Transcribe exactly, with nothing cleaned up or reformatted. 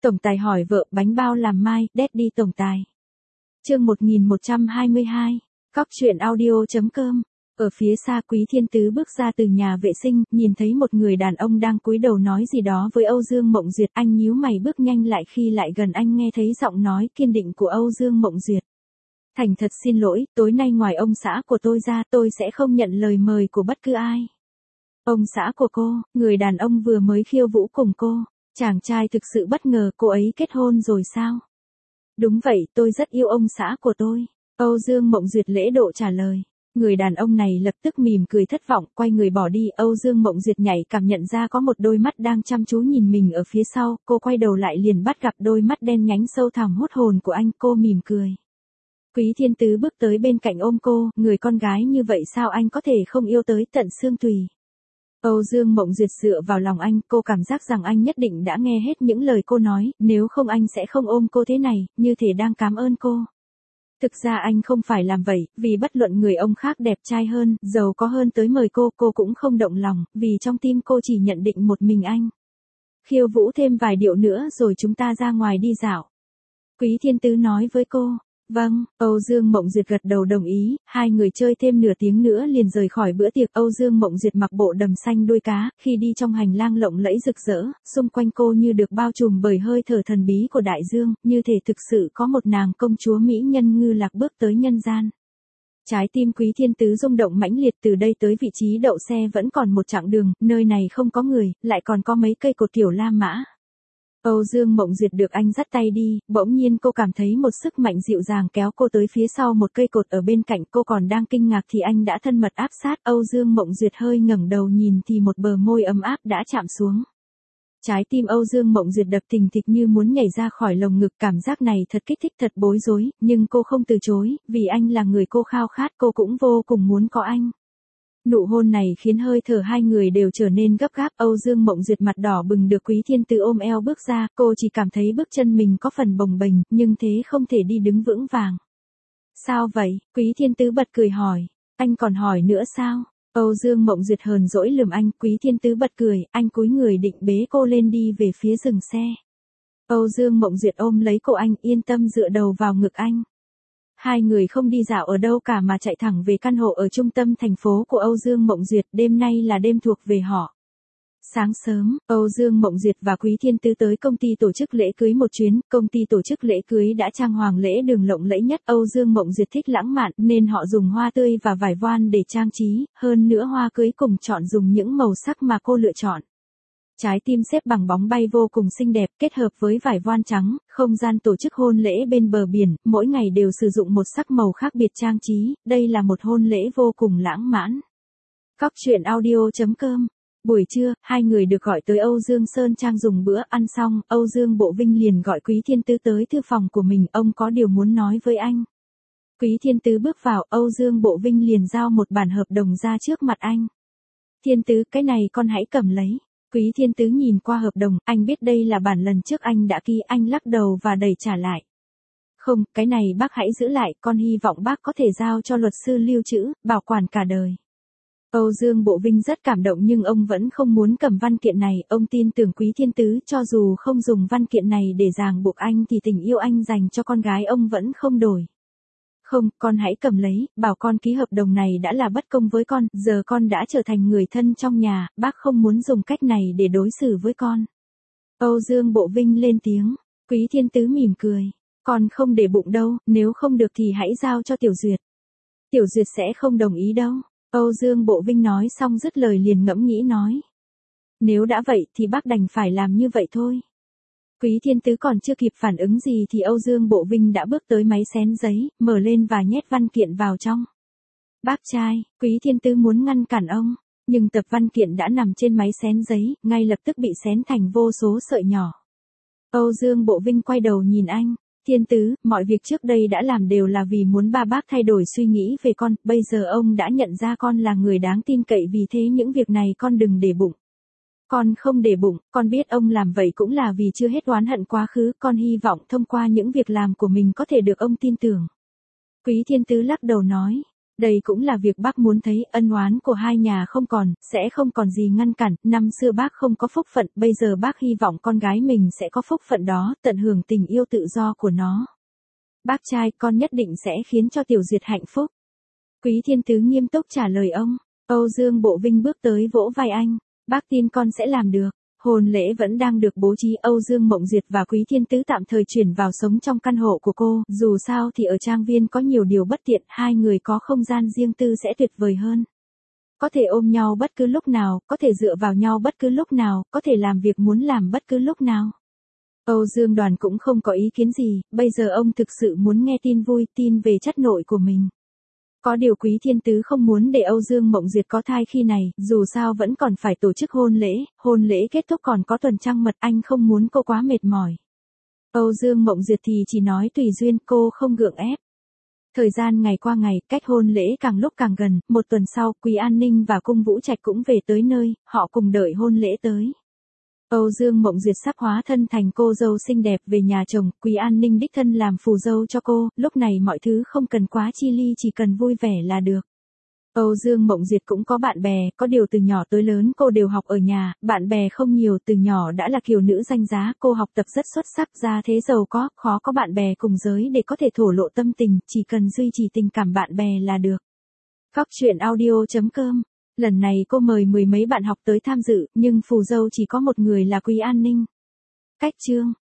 Tổng tài hỏi vợ bánh bao làm mai, Daddy tổng tài. Chương một nghìn một trăm hai mươi hai, Cóc truyện audio.com. Ở phía xa Quý Thiên Tứ bước ra từ nhà vệ sinh, nhìn thấy một người đàn ông đang cúi đầu nói gì đó với Âu Dương Mộng Duyệt, anh nhíu mày bước nhanh lại, khi lại gần anh nghe thấy giọng nói kiên định của Âu Dương Mộng Duyệt. Thành thật xin lỗi, tối nay ngoài ông xã của tôi ra, tôi sẽ không nhận lời mời của bất cứ ai. Ông xã của cô, người đàn ông vừa mới khiêu vũ cùng cô, chàng trai thực sự bất ngờ, cô ấy kết hôn rồi sao? Đúng vậy, tôi rất yêu ông xã của tôi. Âu Dương Mộng Duyệt lễ độ trả lời. Người đàn ông này lập tức mỉm cười thất vọng, quay người bỏ đi. Âu Dương Mộng Duyệt nhảy cảm nhận ra có một đôi mắt đang chăm chú nhìn mình ở phía sau, cô quay đầu lại liền bắt gặp đôi mắt đen nhánh sâu thẳm hút hồn của anh, cô mỉm cười. Quý Thiên Tứ bước tới bên cạnh ôm cô, người con gái như vậy sao anh có thể không yêu tới tận xương tùy. Âu Dương Mộng Duyệt dựa vào lòng anh, cô cảm giác rằng anh nhất định đã nghe hết những lời cô nói, nếu không anh sẽ không ôm cô thế này, như thể đang cảm ơn cô. Thực ra anh không phải làm vậy, vì bất luận người ông khác đẹp trai hơn, giàu có hơn tới mời cô, cô cũng không động lòng, vì trong tim cô chỉ nhận định một mình anh. Khiêu vũ thêm vài điệu nữa rồi chúng ta ra ngoài đi dạo. Quý Thiên Tứ nói với cô. Vâng, Âu Dương Mộng Duyệt gật đầu đồng ý, hai người chơi thêm nửa tiếng nữa liền rời khỏi bữa tiệc. Âu Dương Mộng Duyệt mặc bộ đầm xanh đuôi cá, khi đi trong hành lang lộng lẫy rực rỡ, xung quanh cô như được bao trùm bởi hơi thở thần bí của đại dương, như thể thực sự có một nàng công chúa mỹ nhân ngư lạc bước tới nhân gian. Trái tim Quý Thiên Tứ rung động mãnh liệt, từ đây tới vị trí đậu xe vẫn còn một chặng đường, nơi này không có người, lại còn có mấy cây cột kiểu La Mã. Âu Dương Mộng Duyệt được anh dắt tay đi, bỗng nhiên cô cảm thấy một sức mạnh dịu dàng kéo cô tới phía sau một cây cột ở bên cạnh, cô còn đang kinh ngạc thì anh đã thân mật áp sát. Âu Dương Mộng Duyệt hơi ngẩng đầu nhìn thì một bờ môi ấm áp đã chạm xuống. Trái tim Âu Dương Mộng Duyệt đập thình thịch như muốn nhảy ra khỏi lồng ngực, cảm giác này thật kích thích, thật bối rối, nhưng cô không từ chối, vì anh là người cô khao khát, cô cũng vô cùng muốn có anh. Nụ hôn này khiến hơi thở hai người đều trở nên gấp gáp. Âu Dương Mộng Duyệt mặt đỏ bừng được Quý Thiên Tứ ôm eo bước ra, cô chỉ cảm thấy bước chân mình có phần bồng bềnh, nhưng thế không thể đi đứng vững vàng. Sao vậy? Quý Thiên Tứ bật cười hỏi. Anh còn hỏi nữa sao? Âu Dương Mộng Duyệt hờn dỗi lườm anh. Quý Thiên Tứ bật cười, anh cúi người định bế cô lên đi về phía dừng xe. Âu Dương Mộng Duyệt ôm lấy cổ anh, yên tâm dựa đầu vào ngực anh. Hai người không đi dạo ở đâu cả mà chạy thẳng về căn hộ ở trung tâm thành phố của Âu Dương Mộng Duyệt, đêm nay là đêm thuộc về họ. Sáng sớm, Âu Dương Mộng Duyệt và Quý Thiên Tứ tới công ty tổ chức lễ cưới một chuyến, công ty tổ chức lễ cưới đã trang hoàng lễ đường lộng lẫy nhất. Âu Dương Mộng Duyệt thích lãng mạn nên họ dùng hoa tươi và vải voan để trang trí, hơn nữa hoa cưới cùng chọn dùng những màu sắc mà cô lựa chọn. Trái tim xếp bằng bóng bay vô cùng xinh đẹp, kết hợp với vải voan trắng, không gian tổ chức hôn lễ bên bờ biển, mỗi ngày đều sử dụng một sắc màu khác biệt trang trí, đây là một hôn lễ vô cùng lãng mạn. Cóc truyện audio.com. Buổi trưa, hai người được gọi tới Âu Dương Sơn Trang dùng bữa, ăn xong, Âu Dương Bộ Vinh liền gọi Quý Thiên Tứ tới thư phòng của mình, ông có điều muốn nói với anh. Quý Thiên Tứ bước vào, Âu Dương Bộ Vinh liền giao một bản hợp đồng ra trước mặt anh. Thiên Tứ, cái này con hãy cầm lấy. Quý Thiên Tứ nhìn qua hợp đồng, anh biết đây là bản lần trước anh đã ký, anh lắc đầu và đẩy trả lại. Không, cái này bác hãy giữ lại, con hy vọng bác có thể giao cho luật sư lưu trữ, bảo quản cả đời. Âu Dương Bộ Vinh rất cảm động nhưng ông vẫn không muốn cầm văn kiện này, ông tin tưởng Quý Thiên Tứ, cho dù không dùng văn kiện này để ràng buộc anh thì tình yêu anh dành cho con gái ông vẫn không đổi. Không, con hãy cầm lấy, bảo con ký hợp đồng này đã là bất công với con, giờ con đã trở thành người thân trong nhà, bác không muốn dùng cách này để đối xử với con. Âu Dương Bộ Vinh lên tiếng, Quý Thiên Tứ mỉm cười, con không để bụng đâu, nếu không được thì hãy giao cho Tiểu Duyệt. Tiểu Duyệt sẽ không đồng ý đâu. Âu Dương Bộ Vinh nói xong dứt lời liền ngẫm nghĩ nói. Nếu đã vậy thì bác đành phải làm như vậy thôi. Quý Thiên Tứ còn chưa kịp phản ứng gì thì Âu Dương Bộ Vinh đã bước tới máy xén giấy, mở lên và nhét văn kiện vào trong. Bác trai, Quý Thiên Tứ muốn ngăn cản ông, nhưng tập văn kiện đã nằm trên máy xén giấy, ngay lập tức bị xén thành vô số sợi nhỏ. Âu Dương Bộ Vinh quay đầu nhìn anh. Thiên Tứ, mọi việc trước đây đã làm đều là vì muốn ba bác thay đổi suy nghĩ về con, bây giờ ông đã nhận ra con là người đáng tin cậy, vì thế những việc này con đừng để bụng. Con không để bụng, con biết ông làm vậy cũng là vì chưa hết oán hận quá khứ, con hy vọng thông qua những việc làm của mình có thể được ông tin tưởng. Quý Thiên Tứ lắc đầu nói, Đây cũng là việc bác muốn thấy, ân oán của hai nhà không còn, sẽ không còn gì ngăn cản, năm xưa bác không có phúc phận, bây giờ bác hy vọng con gái mình sẽ có phúc phận đó, tận hưởng tình yêu tự do của nó. Bác trai, con nhất định sẽ khiến cho Tiểu Duyệt hạnh phúc. Quý Thiên Tứ nghiêm túc trả lời ông. Âu Dương Bộ Vinh bước tới vỗ vai anh. Bác tin con sẽ làm được. Hôn lễ vẫn đang được bố trí, Âu Dương Mộng Duyệt và Quý Thiên Tứ tạm thời chuyển vào sống trong căn hộ của cô, dù sao thì ở trang viên có nhiều điều bất tiện, hai người có không gian riêng tư sẽ tuyệt vời hơn. Có thể ôm nhau bất cứ lúc nào, có thể dựa vào nhau bất cứ lúc nào, có thể làm việc muốn làm bất cứ lúc nào. Âu Dương Đoàn cũng không có ý kiến gì, bây giờ ông thực sự muốn nghe tin vui, tin về chất nội của mình. Có điều Quý Thiên Tứ không muốn để Âu Dương Mộng Duyệt có thai khi này, dù sao vẫn còn phải tổ chức hôn lễ, hôn lễ kết thúc còn có tuần trăng mật, anh không muốn cô quá mệt mỏi. Âu Dương Mộng Duyệt thì chỉ nói tùy duyên, cô không gượng ép. Thời gian ngày qua ngày, cách hôn lễ càng lúc càng gần, một tuần sau, Quý An Ninh và Cung Vũ Trạch cũng về tới nơi, họ cùng đợi hôn lễ tới. Âu Dương Mộng Duyệt sắp hóa thân thành cô dâu xinh đẹp về nhà chồng, Quý An Ninh đích thân làm phù dâu cho cô, lúc này mọi thứ không cần quá chi ly, chỉ cần vui vẻ là được. Âu Dương Mộng Duyệt cũng có bạn bè, có điều từ nhỏ tới lớn cô đều học ở nhà, bạn bè không nhiều, từ nhỏ đã là kiều nữ danh giá, cô học tập rất xuất sắc, ra thế giàu có, khó có bạn bè cùng giới để có thể thổ lộ tâm tình, chỉ cần duy trì tình cảm bạn bè là được. Cóc truyện audio chấm com. Lần này cô mời mười mấy bạn học tới tham dự, nhưng phù dâu chỉ có một người là Quý An Ninh. Cách chương